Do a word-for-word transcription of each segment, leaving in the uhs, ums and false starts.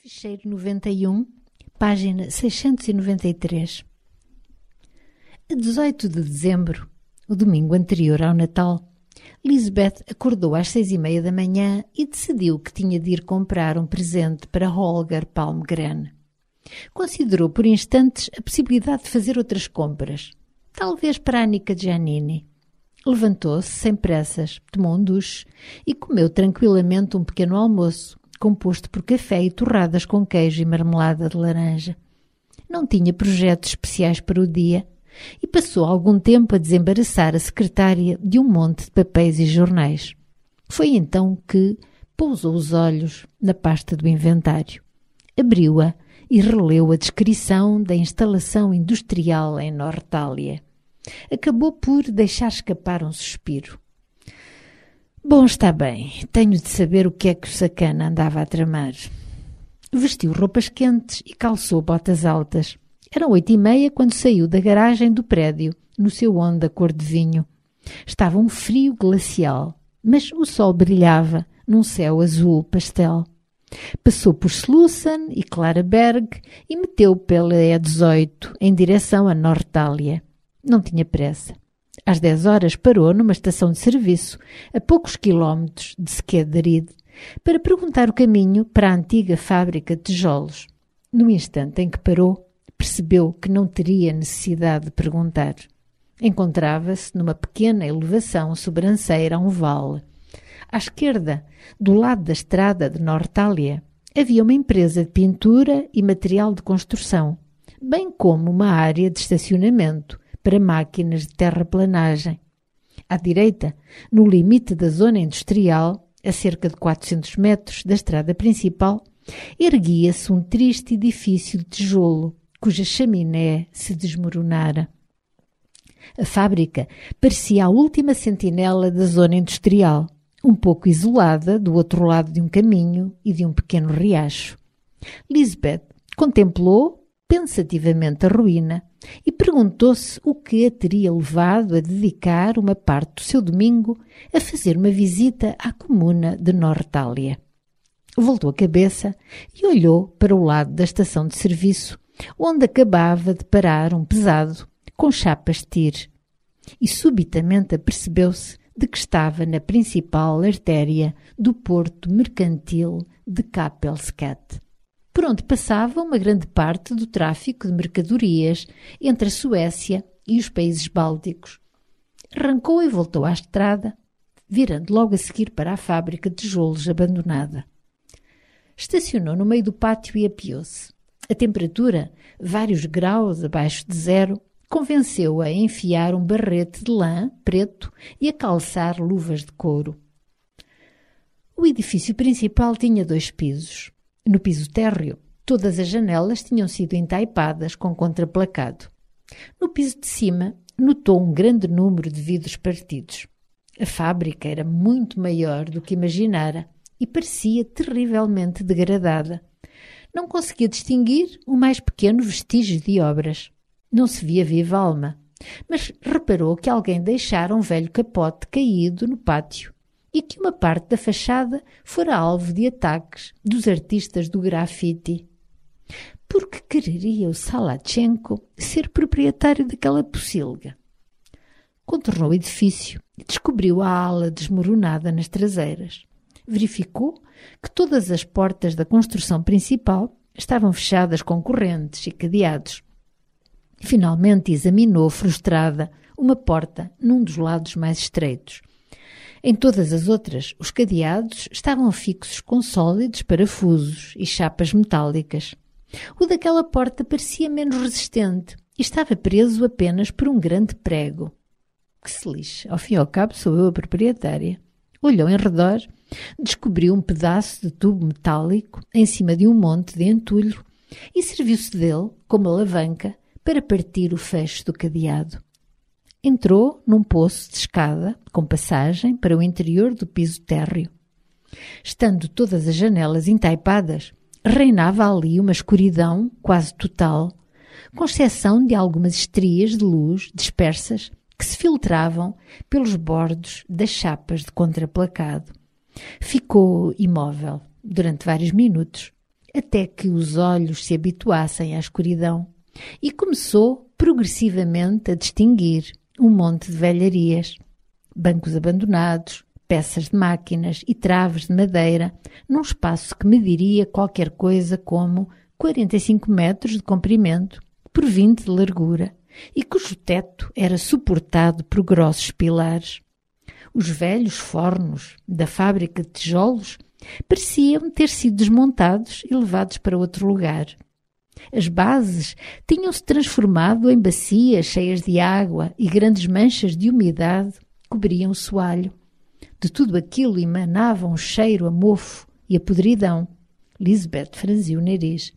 Ficheiro noventa e um, página seiscentos e noventa e três. A dezoito de dezembro, o domingo anterior ao Natal, Lisbeth acordou às seis e meia da manhã e decidiu que tinha de ir comprar um presente para Holger Palmgren. Considerou por instantes a possibilidade de fazer outras compras, talvez para Annika Giannini. Levantou-se sem pressas, tomou um duche e comeu tranquilamente um pequeno almoço, composto por café e torradas com queijo e marmelada de laranja. Não tinha projetos especiais para o dia e passou algum tempo a desembaraçar a secretária de um monte de papéis e jornais. Foi então que pousou os olhos na pasta do inventário. Abriu-a e releu a descrição da instalação industrial em Nortália. Acabou por deixar escapar um suspiro. Bom, está bem, tenho de saber o que é que o sacana andava a tramar. Vestiu roupas quentes e calçou botas altas. Eram oito e meia quando saiu da garagem do prédio, no seu Honda cor de vinho. Estava um frio glacial, mas o sol brilhava num céu azul pastel. Passou por Slussen e Klaraberg e meteu pela E dezoito em direção a Nortália. Não tinha pressa. Às dez horas parou numa estação de serviço, a poucos quilómetros de Skeddarid, para perguntar o caminho para a antiga fábrica de tijolos. No instante em que parou, percebeu que não teria necessidade de perguntar. Encontrava-se numa pequena elevação sobranceira a um vale. À esquerda, do lado da estrada de Nortália, havia uma empresa de pintura e material de construção, bem como uma área de estacionamento para máquinas de terraplanagem. À direita, no limite da zona industrial, a cerca de quatrocentos metros da estrada principal, erguia-se um triste edifício de tijolo, cuja chaminé se desmoronara. A fábrica parecia a última sentinela da zona industrial, um pouco isolada do outro lado de um caminho e de um pequeno riacho. Lisbeth contemplou pensativamente a ruína e perguntou-se o que a teria levado a dedicar uma parte do seu domingo a fazer uma visita à comuna de Nortália. Voltou a cabeça e olhou para o lado da estação de serviço, onde acabava de parar um pesado com chapas de tir, e subitamente apercebeu-se de que estava na principal artéria do porto mercantil de Kapellskär, por onde passava uma grande parte do tráfico de mercadorias entre a Suécia e os países bálticos. Arrancou e voltou à estrada, virando logo a seguir para a fábrica de tijolos abandonada. Estacionou no meio do pátio e apeou-se. A temperatura, vários graus abaixo de zero, convenceu-a a enfiar um barrete de lã preto e a calçar luvas de couro. O edifício principal tinha dois pisos. No piso térreo, todas as janelas tinham sido entaipadas com contraplacado. No piso de cima, notou um grande número de vidros partidos. A fábrica era muito maior do que imaginara e parecia terrivelmente degradada. Não conseguia distinguir o mais pequeno vestígio de obras. Não se via viva alma, mas reparou que alguém deixara um velho capote caído no pátio e que uma parte da fachada fora alvo de ataques dos artistas do grafite. Por que quereria o Salachenko ser proprietário daquela pocilga? Contornou o edifício e descobriu a ala desmoronada nas traseiras. Verificou que todas as portas da construção principal estavam fechadas com correntes e cadeados. Finalmente examinou, frustrada, uma porta num dos lados mais estreitos. Em todas as outras, os cadeados estavam fixos com sólidos parafusos e chapas metálicas. O daquela porta parecia menos resistente e estava preso apenas por um grande prego. Que se lixe, ao fim e ao cabo sou eu a proprietária. Olhou em redor, descobriu um pedaço de tubo metálico em cima de um monte de entulho e serviu-se dele, como alavanca, para partir o fecho do cadeado. Entrou num poço de escada com passagem para o interior do piso térreo. Estando todas as janelas entaipadas, reinava ali uma escuridão quase total, com exceção de algumas estrias de luz dispersas que se filtravam pelos bordos das chapas de contraplacado. Ficou imóvel durante vários minutos, até que os olhos se habituassem à escuridão e começou progressivamente a distinguir um monte de velharias, bancos abandonados, peças de máquinas e traves de madeira num espaço que mediria qualquer coisa como quarenta e cinco metros de comprimento por vinte de largura e cujo teto era suportado por grossos pilares. Os velhos fornos da fábrica de tijolos pareciam ter sido desmontados e levados para outro lugar. As bases tinham-se transformado em bacias cheias de água e grandes manchas de umidade cobriam o soalho. De tudo aquilo emanava um cheiro a mofo e a podridão. Lisbeth franziu o nariz.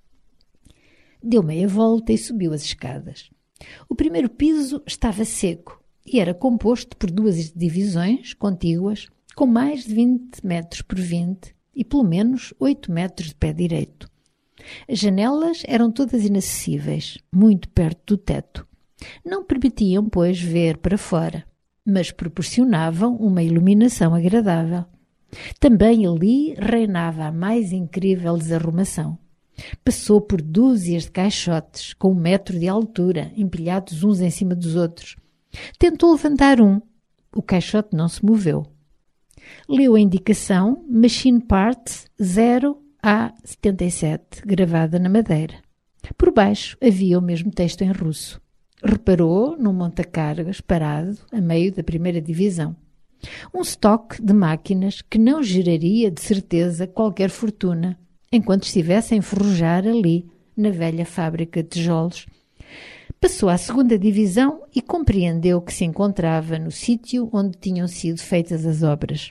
Deu meia volta e subiu as escadas. O primeiro piso estava seco e era composto por duas divisões contíguas com mais de vinte metros por vinte e pelo menos oito metros de pé direito. As janelas eram todas inacessíveis, muito perto do teto. Não permitiam, pois, ver para fora, mas proporcionavam uma iluminação agradável. Também ali reinava a mais incrível desarrumação. Passou por dúzias de caixotes com um metro de altura, empilhados uns em cima dos outros. Tentou levantar um. O caixote não se moveu. Leu a indicação Machine Parts zero A setenta e sete, gravada na madeira. Por baixo havia o mesmo texto em russo. Reparou num monta-cargas parado a meio da primeira divisão. Um estoque de máquinas que não geraria de certeza qualquer fortuna enquanto estivesse a enferrujar ali, na velha fábrica de tijolos. Passou à segunda divisão e compreendeu que se encontrava no sítio onde tinham sido feitas as obras.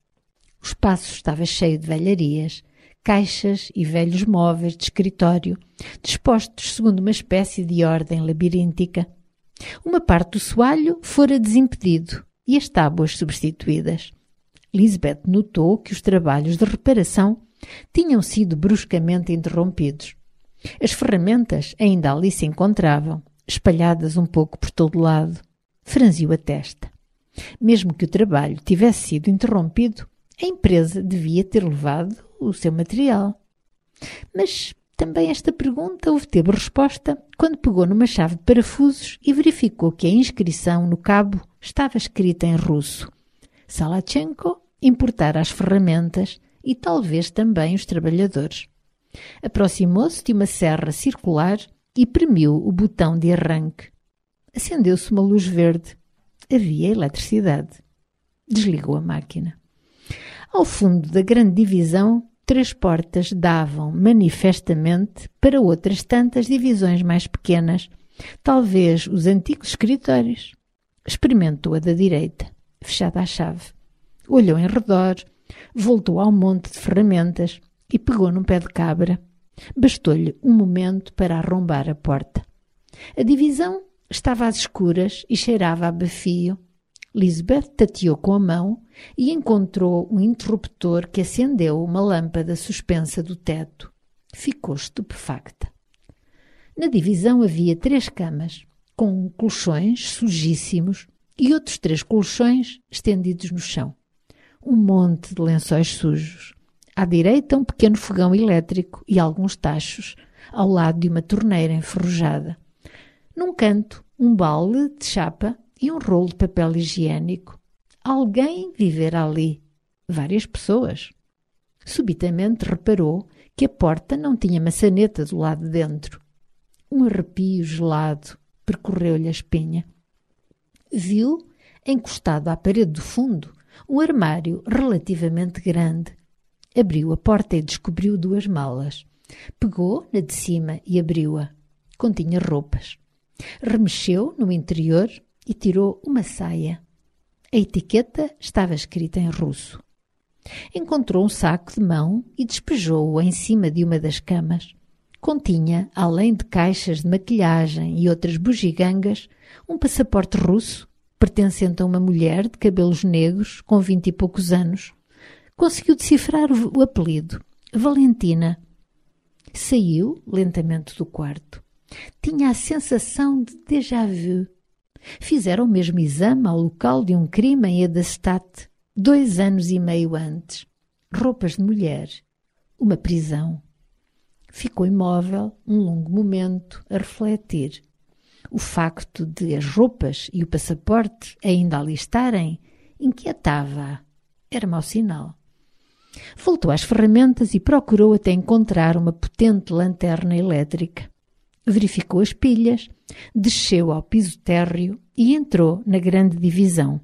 O espaço estava cheio de velharias, caixas e velhos móveis de escritório, dispostos segundo uma espécie de ordem labiríntica. Uma parte do soalho fora desimpedido e as tábuas substituídas. Lisbeth notou que os trabalhos de reparação tinham sido bruscamente interrompidos. As ferramentas ainda ali se encontravam, espalhadas um pouco por todo lado. Franziu a testa. Mesmo que o trabalho tivesse sido interrompido, a empresa devia ter levado o seu material. Mas também esta pergunta obteve resposta quando pegou numa chave de parafusos e verificou que a inscrição no cabo estava escrita em russo. Salachenko importara as ferramentas e talvez também os trabalhadores. Aproximou-se de uma serra circular e premiu o botão de arranque. Acendeu-se uma luz verde. Havia eletricidade. Desligou a máquina. Ao fundo da grande divisão, três portas davam manifestamente para outras tantas divisões mais pequenas, talvez os antigos escritórios. Experimentou a da direita, fechada à chave. Olhou em redor, voltou ao monte de ferramentas e pegou num pé de cabra. Bastou-lhe um momento para arrombar a porta. A divisão estava às escuras e cheirava a bafio. Lisbeth tateou com a mão e encontrou um interruptor que acendeu uma lâmpada suspensa do teto. Ficou estupefacta. Na divisão havia três camas, com colchões sujíssimos e outros três colchões estendidos no chão. Um monte de lençóis sujos. À direita, um pequeno fogão elétrico e alguns tachos, ao lado de uma torneira enferrujada. Num canto, um balde de chapa e um rolo de papel higiênico. Alguém vivera ali. Várias pessoas. Subitamente reparou que a porta não tinha maçaneta do lado de dentro. Um arrepio gelado percorreu-lhe a espinha. Viu, encostado à parede do fundo, um armário relativamente grande. Abriu a porta e descobriu duas malas. Pegou na de cima e abriu-a. Continha roupas. Remexeu no interior e tirou uma saia. A etiqueta estava escrita em russo. Encontrou um saco de mão e despejou-o em cima de uma das camas. Continha, além de caixas de maquilhagem e outras bugigangas, um passaporte russo, pertencente a uma mulher de cabelos negros, com vinte e poucos anos. Conseguiu decifrar o, o apelido, Valentina. Saiu lentamente do quarto. Tinha a sensação de déjà vu. Fizeram o mesmo exame ao local de um crime em Edelstadt, dois anos e meio antes. Roupas de mulher. Uma prisão. Ficou imóvel um longo momento a refletir. O facto de as roupas e o passaporte ainda ali estarem inquietava-a. Era mau sinal. Voltou às ferramentas e procurou até encontrar uma potente lanterna elétrica. Verificou as pilhas, desceu ao piso térreo e entrou na grande divisão.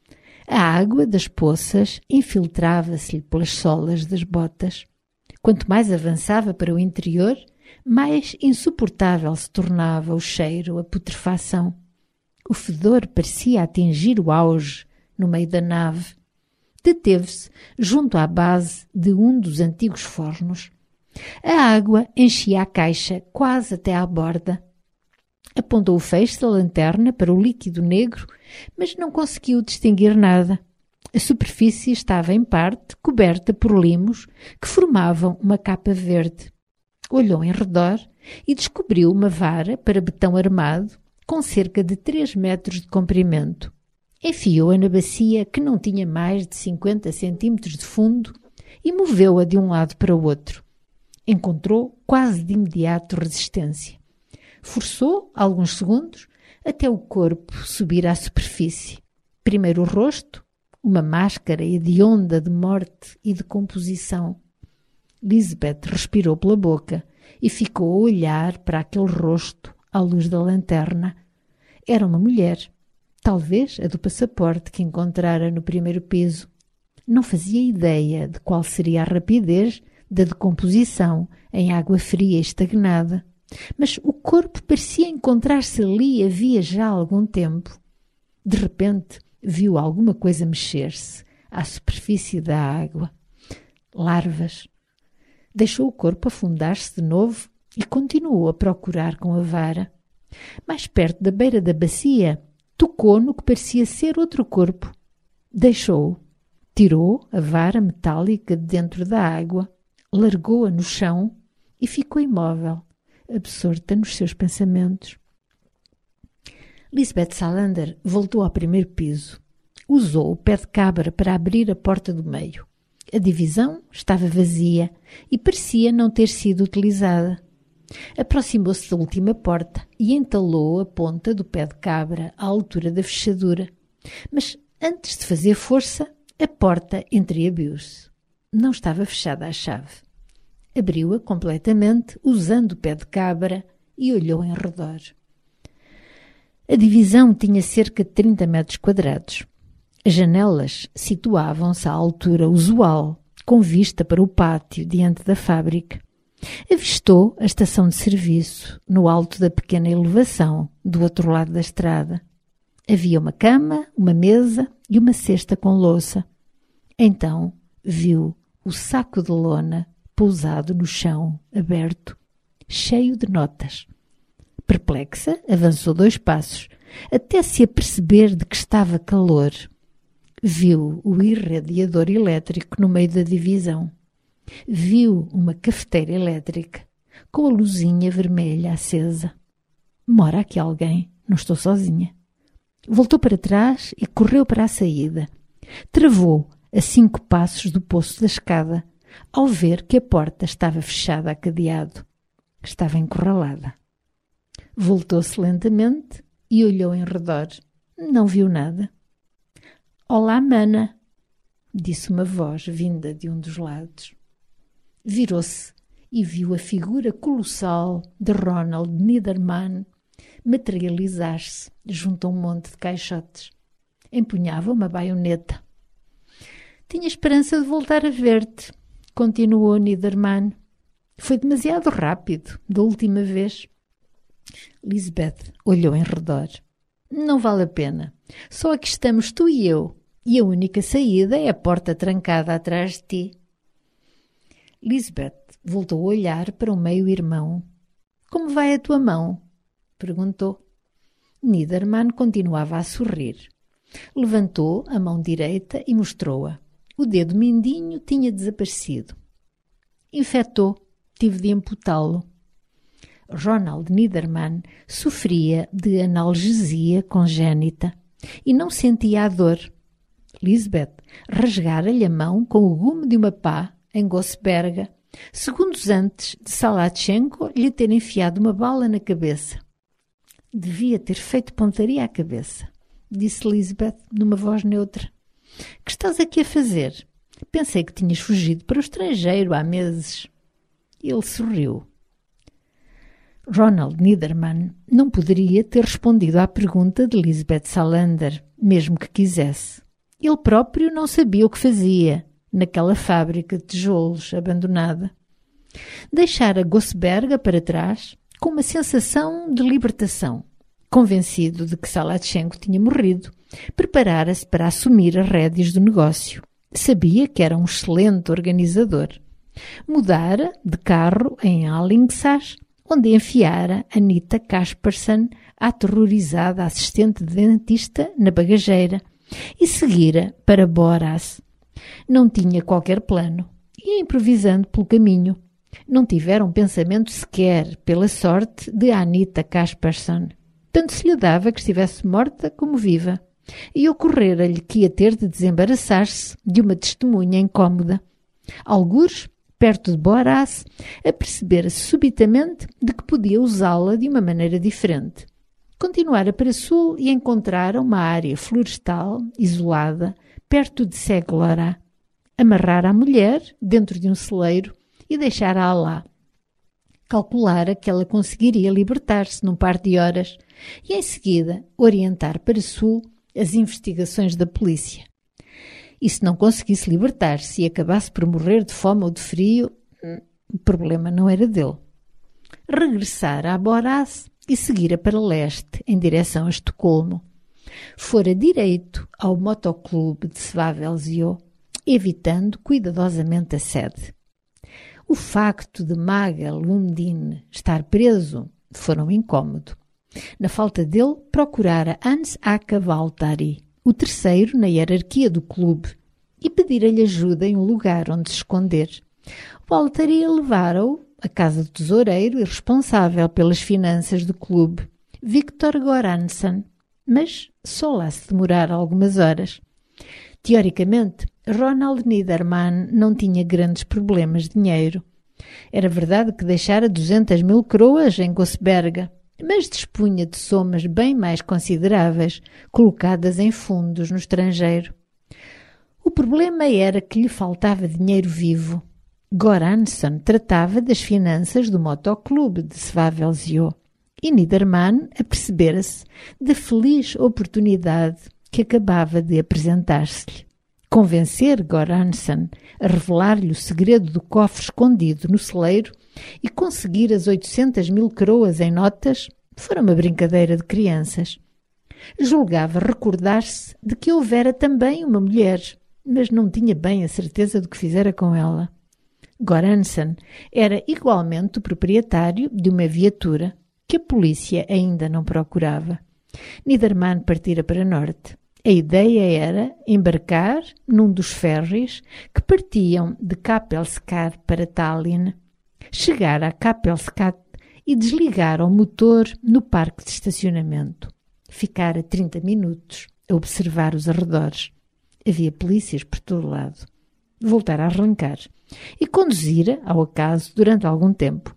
A água das poças infiltrava-se-lhe pelas solas das botas. Quanto mais avançava para o interior, mais insuportável se tornava o cheiro, a putrefação. O fedor parecia atingir o auge no meio da nave. Deteve-se junto à base de um dos antigos fornos. A água enchia a caixa quase até à borda. Apontou o feixe da lanterna para o líquido negro, mas não conseguiu distinguir nada. A superfície estava em parte coberta por limos que formavam uma capa verde. Olhou em redor e descobriu uma vara para betão armado com cerca de três metros de comprimento. Enfiou-a na bacia, que não tinha mais de cinquenta centímetros de fundo, e moveu-a de um lado para o outro. Encontrou quase de imediato resistência. Forçou alguns segundos até o corpo subir à superfície. Primeiro o rosto, uma máscara hedionda de morte e de composição. Lisbeth respirou pela boca e ficou a olhar para aquele rosto à luz da lanterna. Era uma mulher, talvez a do passaporte que encontrara no primeiro piso. Não fazia ideia de qual seria a rapidez da decomposição em água fria e estagnada, mas o corpo parecia encontrar-se ali havia já algum tempo. De repente, viu alguma coisa mexer-se à superfície da água. Larvas. Deixou o corpo afundar-se de novo e continuou a procurar com a vara. Mais perto da beira da bacia, tocou no que parecia ser outro corpo. Deixou-o. Tirou a vara metálica de dentro da água, largou-a no chão e ficou imóvel, absorta nos seus pensamentos. Lisbeth Salander voltou ao primeiro piso. Usou o pé de cabra para abrir a porta do meio. A divisão estava vazia e parecia não ter sido utilizada. Aproximou-se da última porta e entalou a ponta do pé de cabra à altura da fechadura. Mas, antes de fazer força, a porta entreabriu-se. Não estava fechada à chave. Abriu-a completamente, usando o pé de cabra, e olhou em redor. A divisão tinha cerca de trinta metros quadrados. As janelas situavam-se à altura usual, com vista para o pátio diante da fábrica. Avistou a estação de serviço, no alto da pequena elevação, do outro lado da estrada. Havia uma cama, uma mesa e uma cesta com louça. Então viu o saco de lona pousado no chão, aberto, cheio de notas. Perplexa, avançou dois passos, até se aperceber de que estava calor. Viu o irradiador elétrico no meio da divisão. Viu uma cafeteira elétrica, com a luzinha vermelha acesa. Mora aqui alguém, não estou sozinha. Voltou para trás e correu para a saída. Travou a cinco passos do poço da escada, ao ver que a porta estava fechada a cadeado. Estava encurralada. Voltou-se lentamente e olhou em redor. Não viu nada. «Olá, mana», disse uma voz vinda de um dos lados. Virou-se e viu a figura colossal de Ronald Niedermann materializar-se junto a um monte de caixotes. Empunhava uma baioneta. «Tinha esperança de voltar a ver-te», continuou Niedermann. «Foi demasiado rápido, da última vez». Lisbeth olhou em redor. «Não vale a pena. Só aqui estamos tu e eu, e a única saída é a porta trancada atrás de ti». Lisbeth voltou a olhar para o meio-irmão. «Como vai a tua mão?» perguntou. Niedermann continuava a sorrir. Levantou a mão direita e mostrou-a. O dedo mindinho tinha desaparecido. «Infectou. Tive de amputá-lo». Ronald Niedermann sofria de analgesia congénita e não sentia a dor. Lisbeth rasgara-lhe a mão com o gume de uma pá em Gosberga segundos antes de Salatchenko lhe ter enfiado uma bala na cabeça. Devia ter feito pontaria à cabeça, disse Lisbeth numa voz neutra. Que estás aqui a fazer? Pensei que tinhas fugido para o estrangeiro há meses. Ele sorriu. Ronald Niedermann não poderia ter respondido à pergunta de Lisbeth Salander, mesmo que quisesse. Ele próprio não sabia o que fazia naquela fábrica de tijolos abandonada. Deixara Gossberga para trás com uma sensação de libertação. Convencido de que Salatchenko tinha morrido, preparara-se para assumir as rédeas do negócio. Sabia que era um excelente organizador. Mudara de carro em Alingsås, onde enfiara Anita Kaspersen, a aterrorizada assistente de dentista, na bagageira, e seguira para Borås. Não tinha qualquer plano, ia improvisando pelo caminho. Não tivera um pensamento sequer, pela sorte, de Anita Kaspersen. Tanto se lhe dava que estivesse morta como viva, e ocorrera-lhe que ia ter de desembaraçar-se de uma testemunha incómoda. Algures, perto de Borås, apercebera-se subitamente de que podia usá-la de uma maneira diferente. Continuara para sul e encontrara uma área florestal, isolada, perto de Seglora. Amarrara a mulher dentro de um celeiro e deixara-a lá. Calculara que ela conseguiria libertar-se num par de horas e, em seguida, orientar para sul as investigações da polícia. E se não conseguisse libertar-se e acabasse por morrer de fome ou de frio, o problema não era dele. Regressara a Borås e seguira para leste, em direção a Estocolmo. Fora direito ao motoclube de Svavelzio, evitando cuidadosamente a sede. O facto de Maga Lundin estar preso fora um incómodo. Na falta dele, procurara Hans-Aka Valtari, o terceiro na hierarquia do clube, e pedira-lhe ajuda em um lugar onde se esconder. Valtari levara-o à casa do tesoureiro e responsável pelas finanças do clube, Victor Goransson, mas só lá se demorara algumas horas. Teoricamente, Ronald Niedermann não tinha grandes problemas de dinheiro. Era verdade que deixara duzentas mil coroas em Gossberga, mas dispunha de somas bem mais consideráveis, colocadas em fundos no estrangeiro. O problema era que lhe faltava dinheiro vivo. Goransson tratava das finanças do motoclube de Svavelzio e Niedermann apercebera-se da feliz oportunidade que acabava de apresentar-se-lhe. Convencer Goransson a revelar-lhe o segredo do cofre escondido no celeiro e conseguir as oitocentas mil coroas em notas fora uma brincadeira de crianças. Julgava recordar-se de que houvera também uma mulher, mas não tinha bem a certeza do que fizera com ela. Goransson era igualmente o proprietário de uma viatura que a polícia ainda não procurava. Niedermann partira para norte. A ideia era embarcar num dos ferries que partiam de Kapellskär para Tallinn, chegar a Kapellskär e desligar o motor no parque de estacionamento. Ficar a trinta minutos a observar os arredores. Havia polícias por todo lado. Voltar a arrancar e conduzira, ao acaso, durante algum tempo.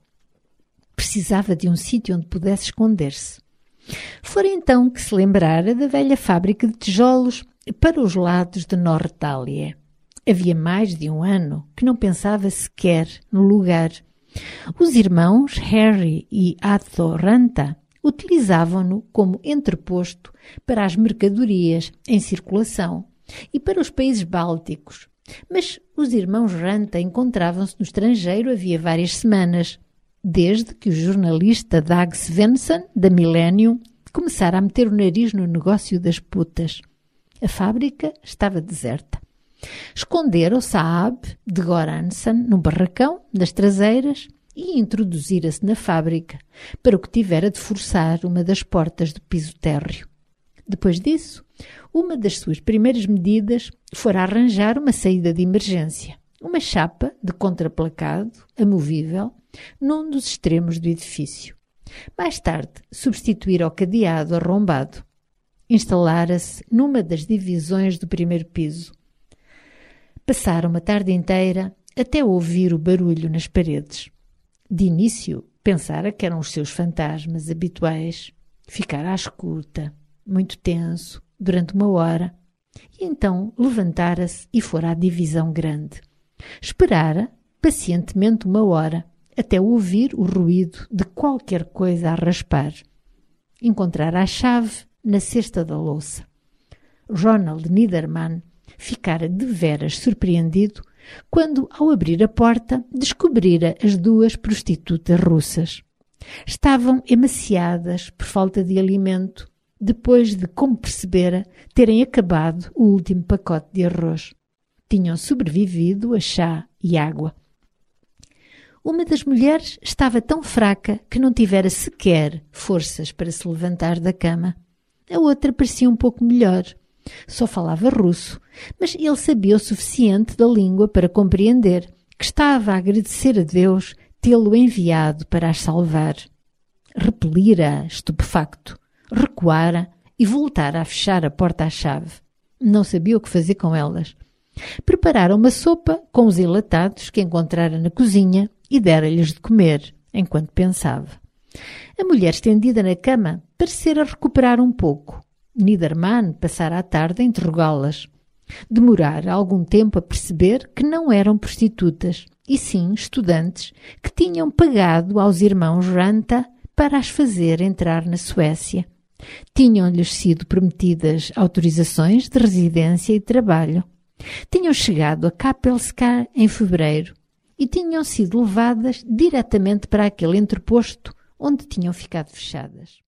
Precisava de um sítio onde pudesse esconder-se. Fora então que se lembrara da velha fábrica de tijolos para os lados de Norrtalje. Havia mais de um ano que não pensava sequer no lugar. Os irmãos Harry e Atto Ranta utilizavam-no como entreposto para as mercadorias em circulação e para os países bálticos. Mas os irmãos Ranta encontravam-se no estrangeiro havia várias semanas, desde que o jornalista Dag Svensson, da Millennium, começara a meter o nariz no negócio das putas. A fábrica estava deserta. Escondera o Saab de Goransson num barracão das traseiras e introduzira-se na fábrica, para o que tivera de forçar uma das portas do piso térreo. Depois disso, uma das suas primeiras medidas fora arranjar uma saída de emergência, uma chapa de contraplacado, amovível, num dos extremos do edifício. Mais tarde, substituir o cadeado arrombado. Instalara-se numa das divisões do primeiro piso. Passaram uma tarde inteira até ouvir o barulho nas paredes. De início, pensara que eram os seus fantasmas habituais. Ficara à escuta, muito tenso, durante uma hora, e então levantara-se e fora à divisão grande. Esperara pacientemente uma hora, até ouvir o ruído de qualquer coisa a raspar. Encontrara a chave na cesta da louça. Ronald Niedermann ficara deveras surpreendido quando, ao abrir a porta, descobrira as duas prostitutas russas. Estavam emaciadas por falta de alimento, depois de, como percebera, terem acabado o último pacote de arroz. Tinham sobrevivido a chá e água. Uma das mulheres estava tão fraca que não tivera sequer forças para se levantar da cama. A outra parecia um pouco melhor. Só falava russo, mas ele sabia o suficiente da língua para compreender que estava a agradecer a Deus tê-lo enviado para as salvar. Repelira, estupefacto, recuara e voltara a fechar a porta à chave. Não sabia o que fazer com elas. Prepararam uma sopa com os enlatados que encontrara na cozinha e dera-lhes de comer, enquanto pensava. A mulher estendida na cama parecera recuperar um pouco. Niedermann passara a tarde a interrogá-las. Demorara algum tempo a perceber que não eram prostitutas, e sim estudantes que tinham pagado aos irmãos Ranta para as fazer entrar na Suécia. Tinham-lhes sido prometidas autorizações de residência e trabalho. Tinham chegado a Kapellskär em fevereiro e tinham sido levadas diretamente para aquele entreposto onde tinham ficado fechadas.